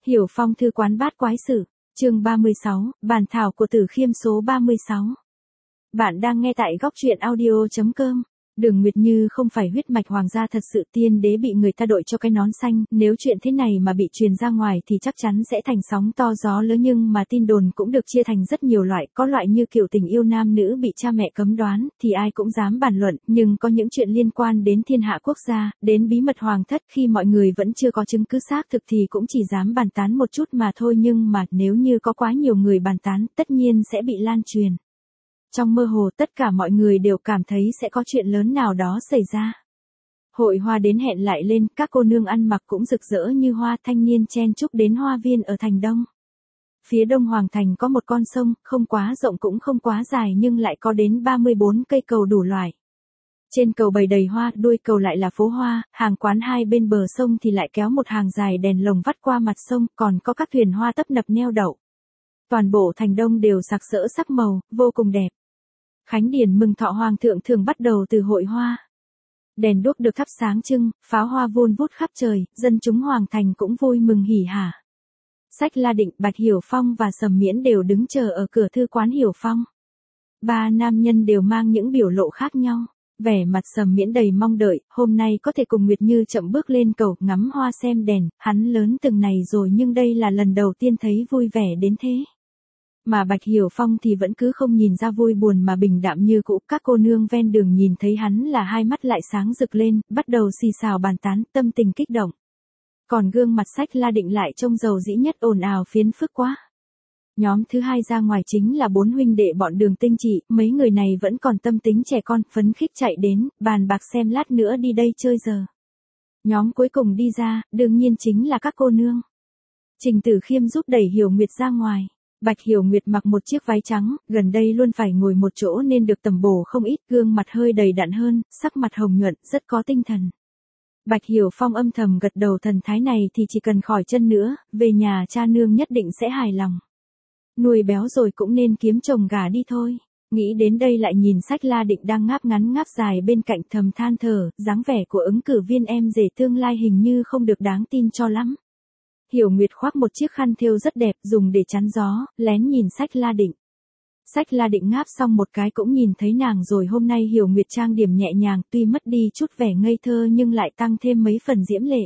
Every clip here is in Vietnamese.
Hiểu Phong thư quán bát quái sự, chương 36, bản thảo của Tử Khiêm số 36. Bạn đang nghe tại góc truyện audio.com. Đường Nguyệt Như không phải huyết mạch hoàng gia thật sự, tiên đế bị người ta đội cho cái nón xanh, nếu chuyện thế này mà bị truyền ra ngoài thì chắc chắn sẽ thành sóng to gió lớn, nhưng mà tin đồn cũng được chia thành rất nhiều loại, có loại như kiểu tình yêu nam nữ bị cha mẹ cấm đoán, thì ai cũng dám bàn luận, nhưng có những chuyện liên quan đến thiên hạ quốc gia, đến bí mật hoàng thất khi mọi người vẫn chưa có chứng cứ xác thực thì cũng chỉ dám bàn tán một chút mà thôi, nhưng mà nếu như có quá nhiều người bàn tán, tất nhiên sẽ bị lan truyền. Trong mơ hồ tất cả mọi người đều cảm thấy sẽ có chuyện lớn nào đó xảy ra. Hội hoa đến hẹn lại lên, các cô nương ăn mặc cũng rực rỡ như hoa, thanh niên chen chúc đến hoa viên ở thành Đông. Phía đông hoàng thành có một con sông, không quá rộng cũng không quá dài nhưng lại có đến 34 cây cầu đủ loại. Trên cầu bày đầy hoa, đuôi cầu lại là phố hoa, hàng quán hai bên bờ sông thì lại kéo một hàng dài đèn lồng vắt qua mặt sông, còn có các thuyền hoa tấp nập neo đậu. Toàn bộ thành Đông đều sặc sỡ sắc màu, vô cùng đẹp. Khánh điển mừng thọ hoàng thượng thường bắt đầu từ hội hoa. Đèn đuốc được thắp sáng trưng, pháo hoa vun vút khắp trời, dân chúng hoàng thành cũng vui mừng hỉ hả. Sách La Định, Bạch Hiểu Phong và Sầm Miễn đều đứng chờ ở cửa thư quán Hiểu Phong. Ba nam nhân đều mang những biểu lộ khác nhau. Vẻ mặt Sầm Miễn đầy mong đợi, hôm nay có thể cùng Nguyệt Như chậm bước lên cầu ngắm hoa xem đèn, hắn lớn từng này rồi nhưng đây là lần đầu tiên thấy vui vẻ đến thế. Mà Bạch Hiểu Phong thì vẫn cứ không nhìn ra vui buồn mà bình đạm như cũ, các cô nương ven đường nhìn thấy hắn là hai mắt lại sáng rực lên, bắt đầu xì xào bàn tán, tâm tình kích động. Còn gương mặt Sách La Định lại trông dầu dĩ nhất, ồn ào phiến phức quá. Nhóm thứ hai ra ngoài chính là bốn huynh đệ bọn Đường Tinh Trị, mấy người này vẫn còn tâm tính trẻ con, phấn khích chạy đến, bàn bạc xem lát nữa đi đây chơi giờ. Nhóm cuối cùng đi ra, đương nhiên chính là các cô nương. Trình Tử Khiêm giúp đẩy Hiểu Nguyệt ra ngoài. Bạch Hiểu Nguyệt mặc một chiếc váy trắng, gần đây luôn phải ngồi một chỗ nên được tầm bổ không ít, gương mặt hơi đầy đặn hơn, sắc mặt hồng nhuận, rất có tinh thần. Bạch Hiểu Phong âm thầm gật đầu, thần thái này thì chỉ cần khỏi chân nữa, về nhà cha nương nhất định sẽ hài lòng. Nuôi béo rồi cũng nên kiếm chồng gả đi thôi. Nghĩ đến đây lại nhìn Sách La Định đang ngáp ngắn ngáp dài bên cạnh, thầm than thở, dáng vẻ của ứng cử viên em rể tương lai hình như không được đáng tin cho lắm. Hiểu Nguyệt khoác một chiếc khăn thêu rất đẹp, dùng để chắn gió, lén nhìn Sách La Định. Sách La Định ngáp xong một cái cũng nhìn thấy nàng rồi, hôm nay Hiểu Nguyệt trang điểm nhẹ nhàng, tuy mất đi chút vẻ ngây thơ nhưng lại tăng thêm mấy phần diễm lệ.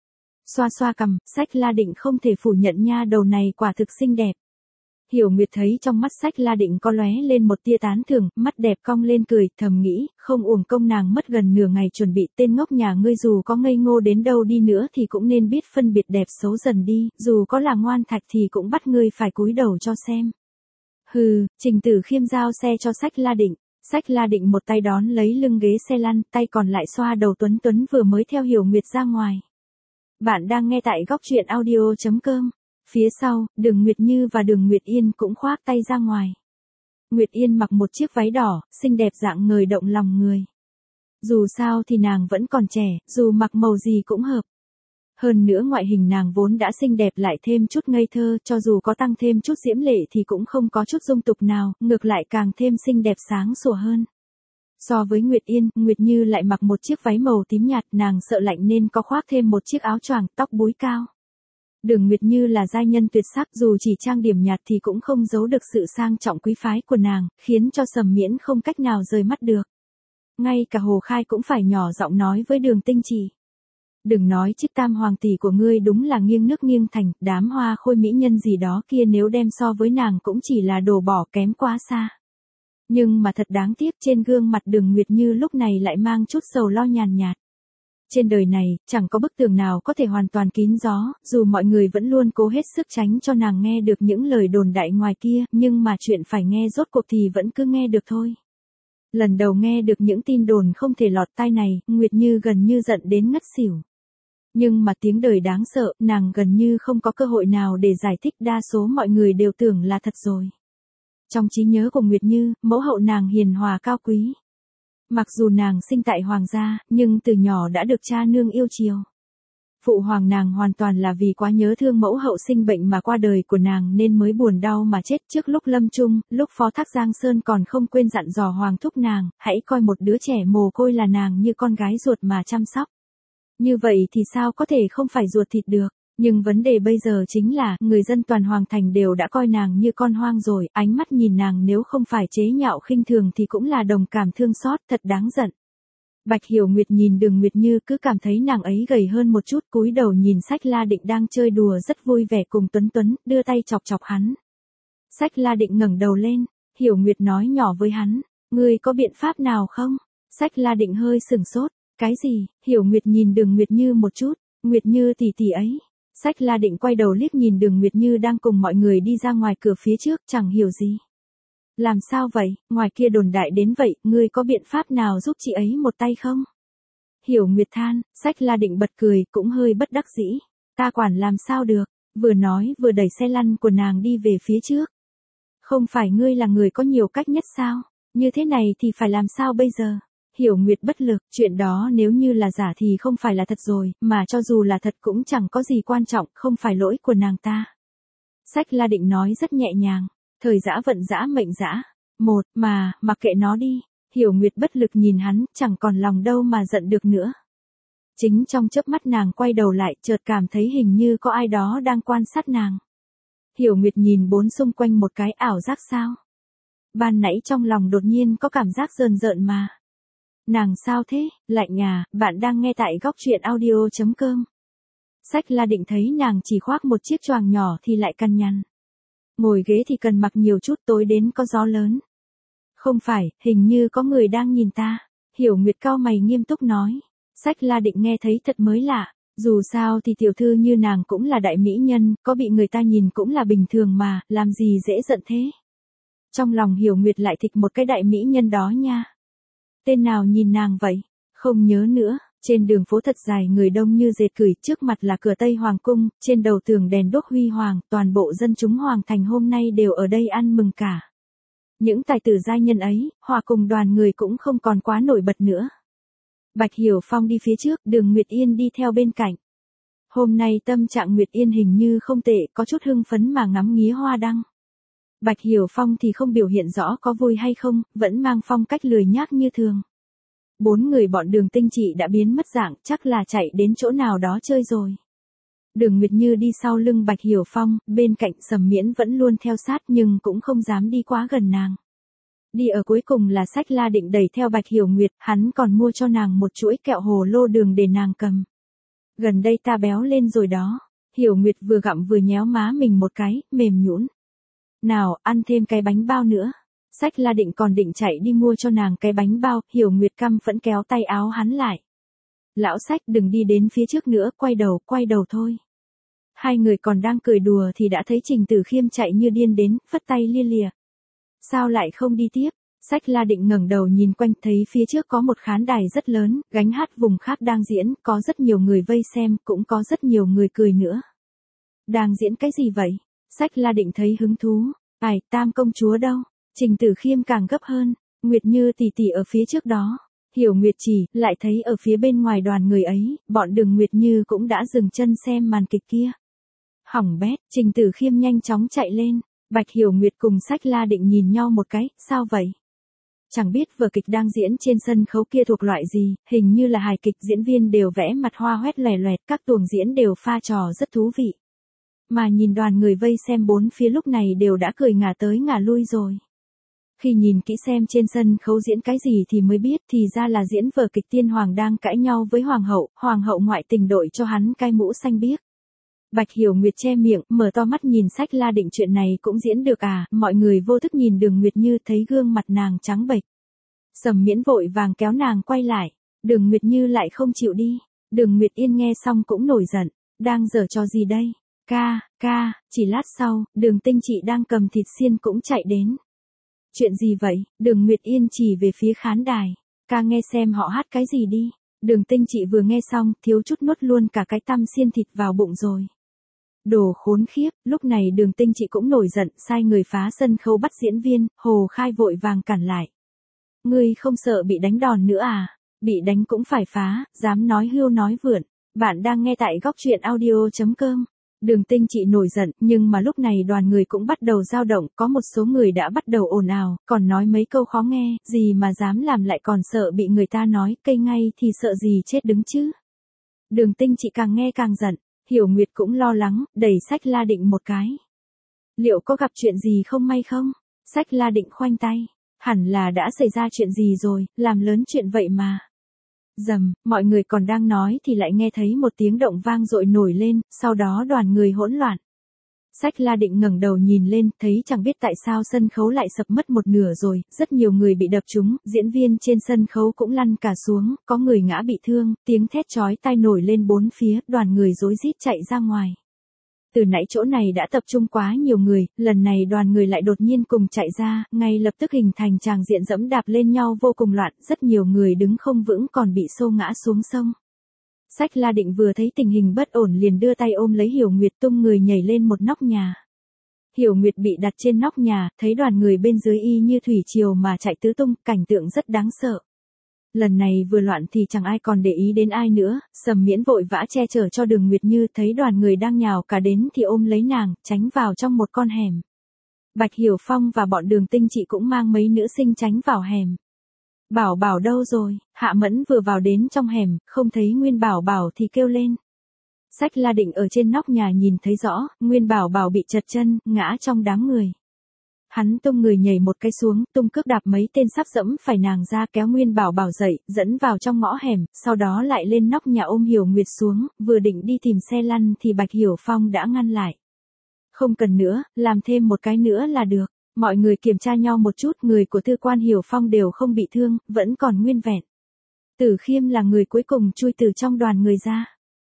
Xoa xoa cằm, Sách La Định không thể phủ nhận nha đầu này quả thực xinh đẹp. Hiểu Nguyệt thấy trong mắt Sách La Định có lóe lên một tia tán thưởng, mắt đẹp cong lên cười, thầm nghĩ, không uổng công nàng mất gần nửa ngày chuẩn bị, tên ngốc nhà ngươi dù có ngây ngô đến đâu đi nữa thì cũng nên biết phân biệt đẹp xấu dần đi, dù có là ngoan thạch thì cũng bắt ngươi phải cúi đầu cho xem. Hừ, Trình Tử Khiêm giao xe cho Sách La Định. Sách La Định một tay đón lấy lưng ghế xe lăn, tay còn lại xoa đầu Tuấn Tuấn vừa mới theo Hiểu Nguyệt ra ngoài. Bạn đang nghe tại góc truyện audio.com. Phía sau, Đường Nguyệt Như và Đường Nguyệt Yên cũng khoác tay ra ngoài. Nguyệt Yên mặc một chiếc váy đỏ, xinh đẹp dạng người động lòng người. Dù sao thì nàng vẫn còn trẻ, dù mặc màu gì cũng hợp. Hơn nữa ngoại hình nàng vốn đã xinh đẹp lại thêm chút ngây thơ, cho dù có tăng thêm chút diễm lệ thì cũng không có chút dung tục nào, ngược lại càng thêm xinh đẹp sáng sủa hơn. So với Nguyệt Yên, Nguyệt Như lại mặc một chiếc váy màu tím nhạt, nàng sợ lạnh nên có khoác thêm một chiếc áo choàng, tóc búi cao. Đường Nguyệt Như là giai nhân tuyệt sắc, dù chỉ trang điểm nhạt thì cũng không giấu được sự sang trọng quý phái của nàng, khiến cho Sầm Miễn không cách nào rời mắt được. Ngay cả Hồ Khai cũng phải nhỏ giọng nói với Đường Tinh Trì. Đừng nói chiếc tam hoàng tỷ của ngươi đúng là nghiêng nước nghiêng thành, đám hoa khôi mỹ nhân gì đó kia nếu đem so với nàng cũng chỉ là đồ bỏ kém quá xa. Nhưng mà thật đáng tiếc, trên gương mặt Đường Nguyệt Như lúc này lại mang chút sầu lo nhàn nhạt. Trên đời này, chẳng có bức tường nào có thể hoàn toàn kín gió, dù mọi người vẫn luôn cố hết sức tránh cho nàng nghe được những lời đồn đại ngoài kia, nhưng mà chuyện phải nghe rốt cuộc thì vẫn cứ nghe được thôi. Lần đầu nghe được những tin đồn không thể lọt tai này, Nguyệt Như gần như giận đến ngất xỉu. Nhưng mà tiếng đời đáng sợ, nàng gần như không có cơ hội nào để giải thích, đa số mọi người đều tưởng là thật rồi. Trong trí nhớ của Nguyệt Như, mẫu hậu nàng hiền hòa cao quý. Mặc dù nàng sinh tại hoàng gia, nhưng từ nhỏ đã được cha nương yêu chiều. Phụ hoàng nàng hoàn toàn là vì quá nhớ thương mẫu hậu sinh bệnh mà qua đời của nàng nên mới buồn đau mà chết. Trước lúc lâm chung, lúc Phó Thác Giang Sơn còn không quên dặn dò hoàng thúc nàng, hãy coi một đứa trẻ mồ côi là nàng như con gái ruột mà chăm sóc. Như vậy thì sao có thể không phải ruột thịt được. Nhưng vấn đề bây giờ chính là, người dân toàn Hoàng Thành đều đã coi nàng như con hoang rồi, ánh mắt nhìn nàng nếu không phải chế nhạo khinh thường thì cũng là đồng cảm thương xót, thật đáng giận. Bạch Hiểu Nguyệt nhìn Đường Nguyệt Như cứ cảm thấy nàng ấy gầy hơn một chút, cúi đầu nhìn Sách La Định đang chơi đùa rất vui vẻ cùng Tuấn Tuấn, đưa tay chọc chọc hắn. Sách La Định ngẩng đầu lên, Hiểu Nguyệt nói nhỏ với hắn, ngươi có biện pháp nào không? Sách La Định hơi sửng sốt, cái gì? Hiểu Nguyệt nhìn Đường Nguyệt Như một chút, Nguyệt Như tỷ tỷ ấy. Sách La Định quay đầu liếc nhìn Đường Nguyệt Như đang cùng mọi người đi ra ngoài cửa phía trước, chẳng hiểu gì. Làm sao vậy, ngoài kia đồn đại đến vậy, ngươi có biện pháp nào giúp chị ấy một tay không? Hiểu Nguyệt than, Sách La Định bật cười, cũng hơi bất đắc dĩ. Ta quản làm sao được, vừa nói vừa đẩy xe lăn của nàng đi về phía trước. Không phải ngươi là người có nhiều cách nhất sao? Như thế này thì phải làm sao bây giờ? Hiểu Nguyệt bất lực, chuyện đó nếu như là giả thì không phải là thật rồi, mà cho dù là thật cũng chẳng có gì quan trọng, không phải lỗi của nàng ta. Sách La Định nói rất nhẹ nhàng, thời dã vận dã mệnh dã. Mặc kệ nó đi. Hiểu Nguyệt bất lực nhìn hắn, chẳng còn lòng đâu mà giận được nữa. Chính trong chớp mắt nàng quay đầu lại, chợt cảm thấy hình như có ai đó đang quan sát nàng. Hiểu Nguyệt nhìn bốn xung quanh một cái, ảo giác sao? Ban nãy trong lòng đột nhiên có cảm giác rờn rợn mà. Nàng sao thế? Lạnh à, bạn đang nghe tại góc truyện audio.com. Sách La Định thấy nàng chỉ khoác một chiếc choàng nhỏ thì lại cằn nhằn. Ngồi ghế thì cần mặc nhiều chút, tối đến có gió lớn. Không phải, hình như có người đang nhìn ta. Hiểu Nguyệt cau mày nghiêm túc nói. Sách La Định nghe thấy thật mới lạ. Dù sao thì tiểu thư như nàng cũng là đại mỹ nhân, có bị người ta nhìn cũng là bình thường mà, làm gì dễ giận thế. Trong lòng Hiểu Nguyệt lại thích một cái đại mỹ nhân đó nha. Tên nào nhìn nàng vậy? Không nhớ nữa. Trên đường phố thật dài người đông như dệt cửi, trước mặt là cửa Tây Hoàng Cung, trên đầu tường đèn đuốc huy hoàng, toàn bộ dân chúng Hoàng Thành hôm nay đều ở đây ăn mừng cả. Những tài tử giai nhân ấy, hòa cùng đoàn người cũng không còn quá nổi bật nữa. Bạch Hiểu Phong đi phía trước, Đường Nguyệt Yên đi theo bên cạnh. Hôm nay tâm trạng Nguyệt Yên hình như không tệ, có chút hưng phấn mà ngắm nghía hoa đăng. Bạch Hiểu Phong thì không biểu hiện rõ có vui hay không, vẫn mang phong cách lười nhác như thường. 4 người bọn Đường Tinh Trị đã biến mất dạng, chắc là chạy đến chỗ nào đó chơi rồi. Đường Nguyệt Như đi sau lưng Bạch Hiểu Phong, bên cạnh Sầm Miễn vẫn luôn theo sát nhưng cũng không dám đi quá gần nàng. Đi ở cuối cùng là Sách La Định đẩy theo Bạch Hiểu Nguyệt, hắn còn mua cho nàng một chuỗi kẹo hồ lô đường để nàng cầm. Gần đây ta béo lên rồi đó. Hiểu Nguyệt vừa gặm vừa nhéo má mình một cái, mềm nhũn. Nào, ăn thêm cái bánh bao nữa. Sách La Định còn định chạy đi mua cho nàng cái bánh bao, Hiểu Nguyệt căm phẫn kéo tay áo hắn lại. Lão Sách đừng đi đến phía trước nữa, quay đầu thôi. Hai người còn đang cười đùa thì đã thấy Trình Tử Khiêm chạy như điên đến, phất tay lia lịa. Sao lại không đi tiếp? Sách La Định ngẩng đầu nhìn quanh, thấy phía trước có một khán đài rất lớn, gánh hát vùng khác đang diễn, có rất nhiều người vây xem, cũng có rất nhiều người cười nữa. Đang diễn cái gì vậy? Sách La Định thấy hứng thú. Ai, Tam công chúa đâu? Trình Tử Khiêm càng gấp hơn. Nguyệt Như tỷ tỷ ở phía trước đó. Hiểu Nguyệt chỉ, lại thấy ở phía bên ngoài đoàn người ấy, bọn Đường Nguyệt Như cũng đã dừng chân xem màn kịch kia. Hỏng bét, Trình Tử Khiêm nhanh chóng chạy lên. Bạch Hiểu Nguyệt cùng Sách La Định nhìn nhau một cái, sao vậy? Chẳng biết vở kịch đang diễn trên sân khấu kia thuộc loại gì, hình như là hài kịch, diễn viên đều vẽ mặt hoa hoét lòe loẹt, các tuồng diễn đều pha trò rất thú vị. Mà nhìn đoàn người vây xem bốn phía lúc này đều đã cười ngả tới ngả lui rồi. Khi nhìn kỹ xem trên sân khấu diễn cái gì thì mới biết thì ra là diễn vở kịch tiên hoàng đang cãi nhau với hoàng hậu ngoại tình đội cho hắn cái mũ xanh biếc. Bạch Hiểu Nguyệt che miệng, mở to mắt nhìn Sách La Định, chuyện này cũng diễn được à? Mọi người vô thức nhìn Đường Nguyệt Như, thấy gương mặt nàng trắng bệch. Sầm Miễn vội vàng kéo nàng quay lại, Đường Nguyệt Như lại không chịu đi. Đường Nguyệt Yên nghe xong cũng nổi giận, đang giở trò gì đây? Ca, chỉ lát sau, Đường Tinh Trị đang cầm thịt xiên cũng chạy đến. Chuyện gì vậy? Đường Nguyệt Yên chỉ về phía khán đài. Ca nghe xem họ hát cái gì đi. Đường Tinh Trị vừa nghe xong, thiếu chút nuốt luôn cả cái tăm xiên thịt vào bụng rồi. Đồ khốn khiếp, lúc này Đường Tinh Trị cũng nổi giận, sai người phá sân khấu bắt diễn viên, Hồ Khai vội vàng cản lại. Ngươi không sợ bị đánh đòn nữa à? Bị đánh cũng phải phá, dám nói hưu nói vượn. Bạn đang nghe tại góc truyện audio.com. Đường Tinh Trị nổi giận, nhưng mà lúc này đoàn người cũng bắt đầu dao động, có một số người đã bắt đầu ồn ào, còn nói mấy câu khó nghe, gì mà dám làm lại còn sợ bị người ta nói, cây ngay thì sợ gì chết đứng chứ. Đường Tinh Trị càng nghe càng giận, Hiểu Nguyệt cũng lo lắng, đẩy Sách La Định một cái. Liệu có gặp chuyện gì không may không? Sách La Định khoanh tay. Hẳn là đã xảy ra chuyện gì rồi, làm lớn chuyện vậy mà. Rầm, mọi người còn đang nói thì lại nghe thấy một tiếng động vang dội nổi lên, sau đó đoàn người hỗn loạn. Sách La Định ngẩng đầu nhìn lên, thấy chẳng biết tại sao sân khấu lại sập mất một nửa rồi, rất nhiều người bị đập trúng, diễn viên trên sân khấu cũng lăn cả xuống, có người ngã bị thương, tiếng thét chói tai nổi lên bốn phía, đoàn người rối rít chạy ra ngoài. Từ nãy chỗ này đã tập trung quá nhiều người, lần này đoàn người lại đột nhiên cùng chạy ra, ngay lập tức hình thành tràng diện dẫm đạp lên nhau vô cùng loạn, rất nhiều người đứng không vững còn bị xô ngã xuống sông. Sách La Định vừa thấy tình hình bất ổn liền đưa tay ôm lấy Hiểu Nguyệt tung người nhảy lên một nóc nhà. Hiểu Nguyệt bị đặt trên nóc nhà, thấy đoàn người bên dưới y như thủy triều mà chạy tứ tung, cảnh tượng rất đáng sợ. Lần này vừa loạn thì chẳng ai còn để ý đến ai nữa, Sầm Miễn vội vã che chở cho Đường Nguyệt Như, thấy đoàn người đang nhào cả đến thì ôm lấy nàng, tránh vào trong một con hẻm. Bạch Hiểu Phong và bọn Đường Tinh Chị cũng mang mấy nữ sinh tránh vào hẻm. Bảo Bảo đâu rồi? Hạ Mẫn vừa vào đến trong hẻm, không thấy Nguyên Bảo Bảo thì kêu lên. Sách La Định ở trên nóc nhà nhìn thấy rõ, Nguyên Bảo Bảo bị trật chân, ngã trong đám người. Hắn tung người nhảy một cái xuống, tung cước đạp mấy tên sắp dẫm phải nàng ra, kéo Nguyên Bảo Bảo dậy, dẫn vào trong ngõ hẻm, sau đó lại lên nóc nhà ôm Hiểu Nguyệt xuống, vừa định đi tìm xe lăn thì Bạch Hiểu Phong đã ngăn lại. Không cần nữa, làm thêm một cái nữa là được. Mọi người kiểm tra nhau một chút, người của Tư Quan Hiểu Phong đều không bị thương, vẫn còn nguyên vẹn. Tử Khiêm là người cuối cùng chui từ trong đoàn người ra.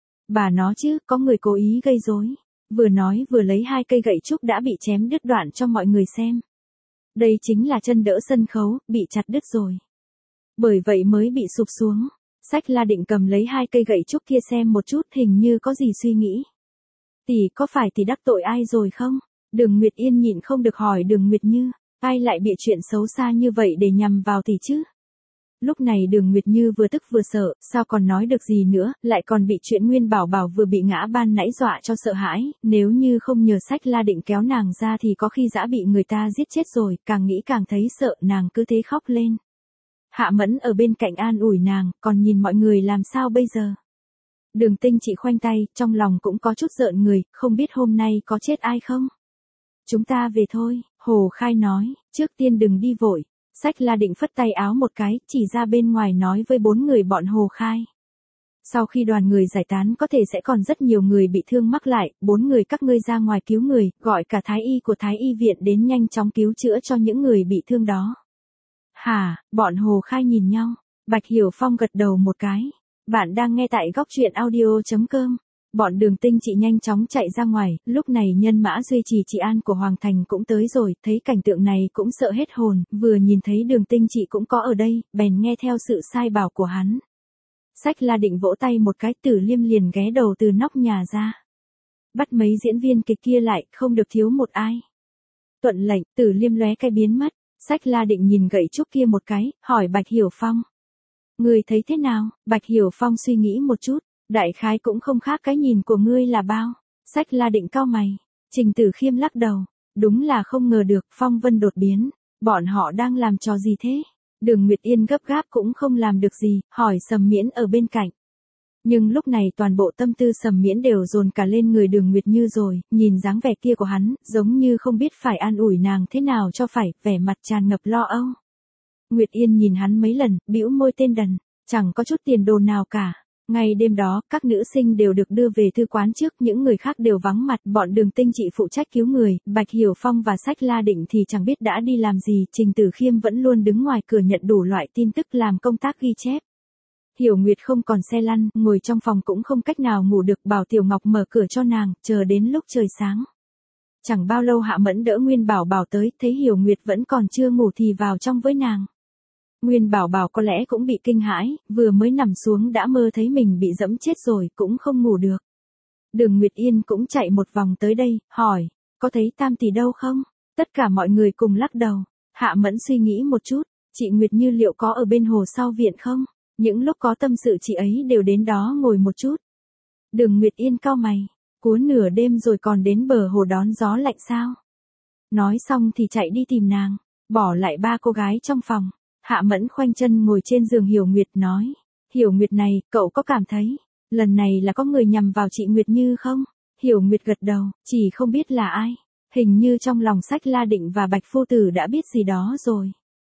Bà nó chứ, có người cố ý gây rối. Vừa nói vừa lấy 2 cây gậy trúc đã bị chém đứt đoạn cho mọi người xem. Đây chính là chân đỡ sân khấu, bị chặt đứt rồi. Bởi vậy mới bị sụp xuống. Sách La Định cầm lấy 2 cây gậy trúc kia xem một chút, hình như có gì suy nghĩ. Tỷ có phải tỷ đắc tội ai rồi không? Đường Nguyệt Yên nhịn không được hỏi Đường Nguyệt Như, ai lại bịa chuyện xấu xa như vậy để nhằm vào tỷ chứ? Lúc này Đường Nguyệt Như vừa tức vừa sợ, sao còn nói được gì nữa, lại còn bị chuyện Nguyên Bảo Bảo vừa bị ngã ban nãy dọa cho sợ hãi, nếu như không nhờ Sách La Định kéo nàng ra thì có khi dã bị người ta giết chết rồi, càng nghĩ càng thấy sợ, nàng cứ thế khóc lên. Hạ Mẫn ở bên cạnh an ủi nàng, còn nhìn mọi người làm sao bây giờ? Đường Tinh Chị khoanh tay, trong lòng cũng có chút rợn người, không biết hôm nay có chết ai không? Chúng ta về thôi, Hồ Khai nói, trước tiên đừng đi vội. Sách La Định phất tay áo một cái, chỉ ra bên ngoài nói với 4 người bọn Hồ Khai. Sau khi đoàn người giải tán có thể sẽ còn rất nhiều người bị thương mắc lại, 4 người các ngươi ra ngoài cứu người, gọi cả Thái Y của Thái Y viện đến nhanh chóng cứu chữa cho những người bị thương đó. Hả, bọn Hồ Khai nhìn nhau, Bạch Hiểu Phong gật đầu một cái. Bạn đang nghe tại góc truyện audio.com. Bọn Đường Tinh Chị nhanh chóng chạy ra ngoài, lúc này nhân mã duy trì trị an của Hoàng Thành cũng tới rồi, thấy cảnh tượng này cũng sợ hết hồn, vừa nhìn thấy Đường Tinh Chị cũng có ở đây, bèn nghe theo sự sai bảo của hắn. Sách La Định vỗ tay một cái, Tử Liêm liền ghé đầu từ nóc nhà ra. Bắt mấy diễn viên kịch kia lại, không được thiếu một ai. Tuận lệnh, Tử Liêm lóe cái biến mất, Sách La Định nhìn gậy trúc kia một cái, hỏi Bạch Hiểu Phong. Ngươi thấy thế nào? Bạch Hiểu Phong suy nghĩ một chút. Đại khái cũng không khác cái nhìn của ngươi là bao. Sách La Định cau mày. Trình Tử Khiêm lắc đầu. Đúng là không ngờ được, phong vân đột biến. Bọn họ đang làm trò gì thế? Đường Nguyệt Yên gấp gáp cũng không làm được gì, hỏi Sầm Miễn ở bên cạnh. Nhưng lúc này toàn bộ tâm tư Sầm Miễn đều dồn cả lên người Đường Nguyệt Như rồi, nhìn dáng vẻ kia của hắn, giống như không biết phải an ủi nàng thế nào cho phải, vẻ mặt tràn ngập lo âu. Nguyệt Yên nhìn hắn mấy lần, bĩu môi tên đần, chẳng có chút tiền đồ nào cả. Ngày đêm đó, các nữ sinh đều được đưa về thư quán trước, những người khác đều vắng mặt, bọn Đường Tinh Chị phụ trách cứu người, Bạch Hiểu Phong và Sách La Định thì chẳng biết đã đi làm gì, Trình Tử Khiêm vẫn luôn đứng ngoài cửa nhận đủ loại tin tức làm công tác ghi chép. Hiểu Nguyệt không còn xe lăn, ngồi trong phòng cũng không cách nào ngủ được, bảo Tiểu Ngọc mở cửa cho nàng, chờ đến lúc trời sáng. Chẳng bao lâu Hạ Mẫn đỡ Nguyên Bảo Bảo tới, thấy Hiểu Nguyệt vẫn còn chưa ngủ thì vào trong với nàng. Nguyên Bảo Bảo có lẽ cũng bị kinh hãi, vừa mới nằm xuống đã mơ thấy mình bị dẫm chết rồi, cũng không ngủ được. Đường Nguyệt Yên cũng chạy một vòng tới đây, hỏi, có thấy Tam tỷ đâu không? Tất cả mọi người cùng lắc đầu. Hạ Mẫn suy nghĩ một chút, chị Nguyệt Như liệu có ở bên hồ sau viện không? Những lúc có tâm sự chị ấy đều đến đó ngồi một chút. Đường Nguyệt Yên cau mày, cúa nửa đêm rồi còn đến bờ hồ đón gió lạnh sao? Nói xong thì chạy đi tìm nàng, bỏ lại 3 cô gái trong phòng. Hạ Mẫn khoanh chân ngồi trên giường Hiểu Nguyệt nói, Hiểu Nguyệt này, cậu có cảm thấy, Lần này là có người nhằm vào chị Nguyệt Như không? Hiểu Nguyệt gật đầu, chỉ không biết là ai. Hình như trong lòng sách La Định và Bạch Phu Tử đã biết gì đó rồi.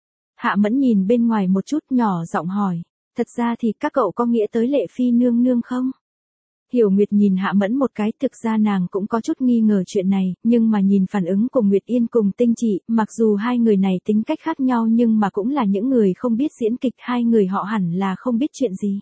Hạ Mẫn nhìn bên ngoài một chút nhỏ giọng hỏi. Thật ra thì các cậu có nghĩa tới Lệ Phi nương nương không? Hiểu Nguyệt nhìn Hạ Mẫn một cái, thực ra nàng cũng có chút nghi ngờ chuyện này, nhưng mà nhìn phản ứng của Nguyệt Yên cùng Tinh Chị, mặc dù hai người này tính cách khác nhau nhưng mà cũng là những người không biết diễn kịch, hai người họ hẳn là không biết chuyện gì.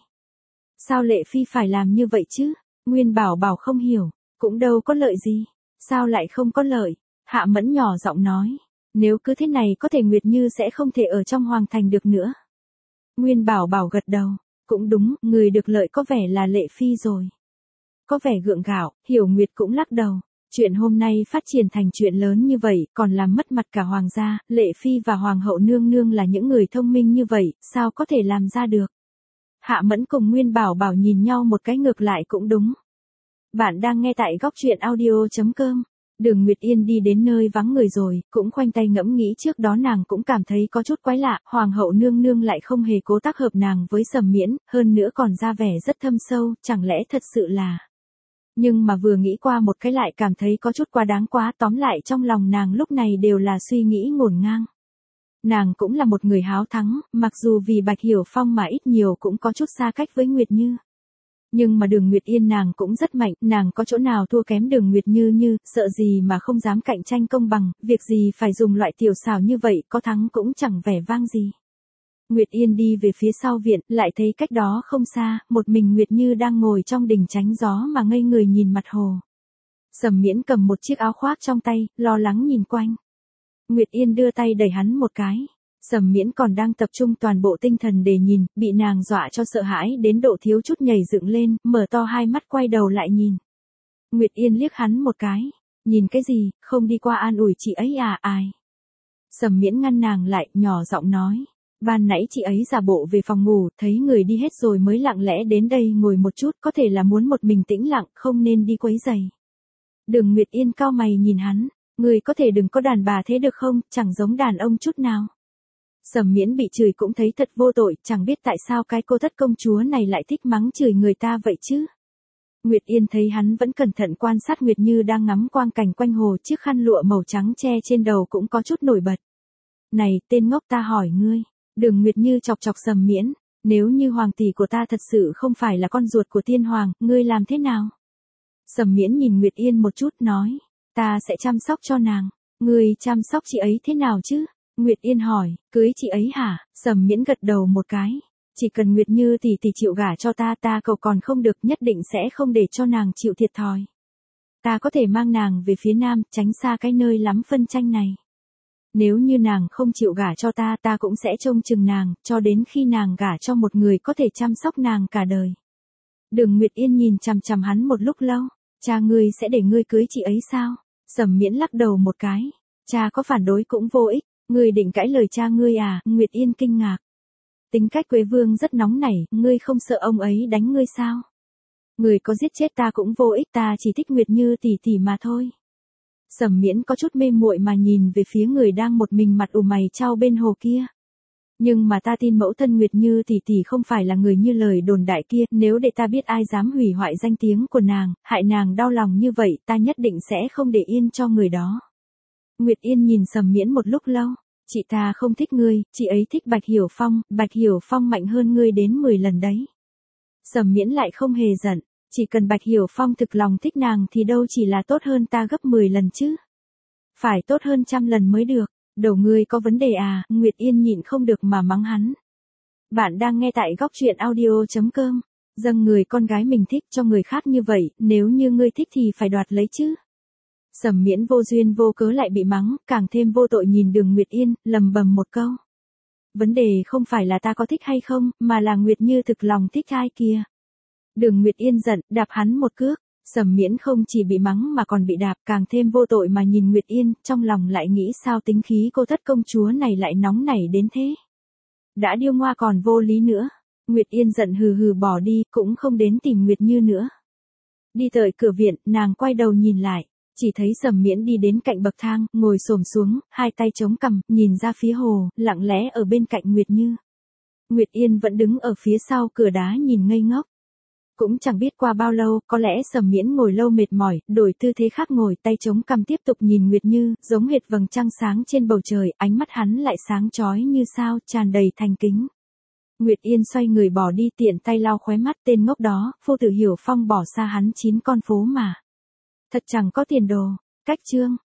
Sao Lệ Phi phải làm như vậy chứ? Nguyên Bảo Bảo không hiểu, cũng đâu có lợi gì. Sao lại không có lợi? Hạ Mẫn nhỏ giọng nói. Nếu cứ thế này có thể Nguyệt Như sẽ không thể ở trong hoàng thành được nữa. Nguyên Bảo Bảo gật đầu. Cũng đúng, người được lợi có vẻ là Lệ Phi rồi. Có vẻ gượng gạo, Hiểu Nguyệt cũng lắc đầu. Chuyện hôm nay phát triển thành chuyện lớn như vậy, còn làm mất mặt cả hoàng gia, Lệ Phi và Hoàng hậu nương nương là những người thông minh như vậy, sao có thể làm ra được? Hạ Mẫn cùng Nguyên Bảo Bảo nhìn nhau một cái, ngược lại cũng đúng. Bạn đang nghe tại góc truyện audio.com. Đường Nguyệt Yên đi đến nơi vắng người rồi, cũng khoanh tay ngẫm nghĩ, trước đó nàng cũng cảm thấy có chút quái lạ, Hoàng hậu nương nương lại không hề cố tác hợp nàng với Sầm Miễn, hơn nữa còn ra vẻ rất thâm sâu, chẳng lẽ thật sự là... Nhưng mà vừa nghĩ qua một cái lại cảm thấy có chút quá đáng quá, tóm lại trong lòng nàng lúc này đều là suy nghĩ ngổn ngang. Nàng cũng là một người háo thắng, mặc dù vì Bạch Hiểu Phong mà ít nhiều cũng có chút xa cách với Nguyệt Như. Nhưng mà Đường Nguyệt Yên nàng cũng rất mạnh, nàng có chỗ nào thua kém Đường Nguyệt Như, sợ gì mà không dám cạnh tranh công bằng, việc gì phải dùng loại tiểu xảo như vậy, có thắng cũng chẳng vẻ vang gì. Nguyệt Yên đi về phía sau viện, lại thấy cách đó không xa, một mình Nguyệt Như đang ngồi trong đình tránh gió mà ngây người nhìn mặt hồ. Sầm Miễn cầm một chiếc áo khoác trong tay, lo lắng nhìn quanh. Nguyệt Yên đưa tay đẩy hắn một cái. Sầm Miễn còn đang tập trung toàn bộ tinh thần để nhìn, bị nàng dọa cho sợ hãi đến độ thiếu chút nhảy dựng lên, mở to hai mắt quay đầu lại nhìn. Nguyệt Yên liếc hắn một cái. Nhìn cái gì, không đi qua an ủi chị ấy à? Ai? Sầm Miễn ngăn nàng lại, nhỏ giọng nói. Ban nãy chị ấy giả bộ về phòng ngủ, thấy người đi hết rồi mới lặng lẽ đến đây ngồi một chút, có thể là muốn một mình tĩnh lặng, không nên đi quấy rầy. Đường Nguyệt Yên cau mày nhìn hắn. Người có thể đừng có đàn bà thế được không, chẳng giống đàn ông chút nào. Sầm Miễn bị chửi cũng thấy thật vô tội, chẳng biết tại sao cái cô thất công chúa này lại thích mắng chửi người ta vậy chứ. Nguyệt Yên thấy hắn vẫn cẩn thận quan sát Nguyệt Như đang ngắm quang cảnh quanh hồ, chiếc khăn lụa màu trắng che trên đầu cũng có chút nổi bật. Này, tên ngốc, ta hỏi ngươi. Đường Nguyệt Như chọc chọc Sầm Miễn. Nếu như hoàng tỷ của ta thật sự không phải là con ruột của tiên hoàng, ngươi làm thế nào? Sầm Miễn nhìn Nguyệt Yên một chút nói. Ta sẽ chăm sóc cho nàng. Ngươi chăm sóc chị ấy thế nào chứ? Nguyệt Yên hỏi, cưới chị ấy hả? Sầm Miễn gật đầu một cái. Chỉ cần Nguyệt Như tỷ chịu gả cho ta cầu còn không được, nhất định sẽ không để cho nàng chịu thiệt thòi. Ta có thể mang nàng về phía nam, tránh xa cái nơi lắm phân tranh này. Nếu như nàng không chịu gả cho ta cũng sẽ trông chừng nàng, cho đến khi nàng gả cho một người có thể chăm sóc nàng cả đời. Đường Nguyệt Yên nhìn chằm chằm hắn một lúc lâu. Cha ngươi sẽ để ngươi cưới chị ấy sao? Sầm Miễn lắc đầu một cái. Cha có phản đối cũng vô ích. Ngươi định cãi lời cha ngươi à? Nguyệt Yên kinh ngạc. Tính cách Quế Vương rất nóng nảy, ngươi không sợ ông ấy đánh ngươi sao? Ngươi có giết chết ta cũng vô ích, ta chỉ thích Nguyệt Như tỷ mà thôi. Sầm Miễn có chút mê muội mà nhìn về phía người đang một mình mặt ủ mày chau bên hồ kia. Nhưng mà ta tin mẫu thân Nguyệt Như tỷ không phải là người như lời đồn đại kia, nếu để ta biết ai dám hủy hoại danh tiếng của nàng, hại nàng đau lòng như vậy, ta nhất định sẽ không để yên cho người đó. Nguyệt Yên nhìn Sầm Miễn một lúc lâu. Chị ta không thích ngươi, chị ấy thích Bạch Hiểu Phong mạnh hơn ngươi đến 10 lần đấy. Sầm Miễn lại không hề giận, chỉ cần Bạch Hiểu Phong thực lòng thích nàng thì đâu chỉ là tốt hơn ta gấp 10 lần chứ. Phải tốt hơn 100 lần mới được, đầu ngươi có vấn đề à? Nguyệt Yên nhịn không được mà mắng hắn. Bạn đang nghe tại góc truyện audio.com, dâng người con gái mình thích cho người khác như vậy, nếu như ngươi thích thì phải đoạt lấy chứ. Sầm Miễn vô duyên vô cớ lại bị mắng, càng thêm vô tội nhìn Đường Nguyệt Yên, lầm bầm một câu. Vấn đề không phải là ta có thích hay không, mà là Nguyệt Như thực lòng thích ai kia. Đường Nguyệt Yên giận, đạp hắn một cước. Sầm Miễn không chỉ bị mắng mà còn bị đạp, càng thêm vô tội mà nhìn Nguyệt Yên, trong lòng lại nghĩ sao tính khí cô thất công chúa này lại nóng nảy đến thế. Đã điêu ngoa còn vô lý nữa. Nguyệt Yên giận hừ hừ bỏ đi, cũng không đến tìm Nguyệt Như nữa. Đi tới cửa viện, nàng quay đầu nhìn lại. Chỉ thấy Sầm Miễn đi đến cạnh bậc thang, ngồi xổm xuống, hai tay chống cằm, nhìn ra phía hồ, lặng lẽ ở bên cạnh Nguyệt Như. Nguyệt Yên vẫn đứng ở phía sau cửa đá nhìn ngây ngốc. Cũng chẳng biết qua bao lâu, có lẽ Sầm Miễn ngồi lâu mệt mỏi, đổi tư thế khác ngồi, tay chống cằm tiếp tục nhìn Nguyệt Như, giống hệt vầng trăng sáng trên bầu trời, ánh mắt hắn lại sáng chói như sao, tràn đầy thành kính. Nguyệt Yên xoay người bỏ đi, tiện tay lau khóe mắt, tên ngốc đó, Phu Tử Hiểu Phong bỏ xa hắn 9 con phố mà. Thật chẳng có tiền đồ. Cách chương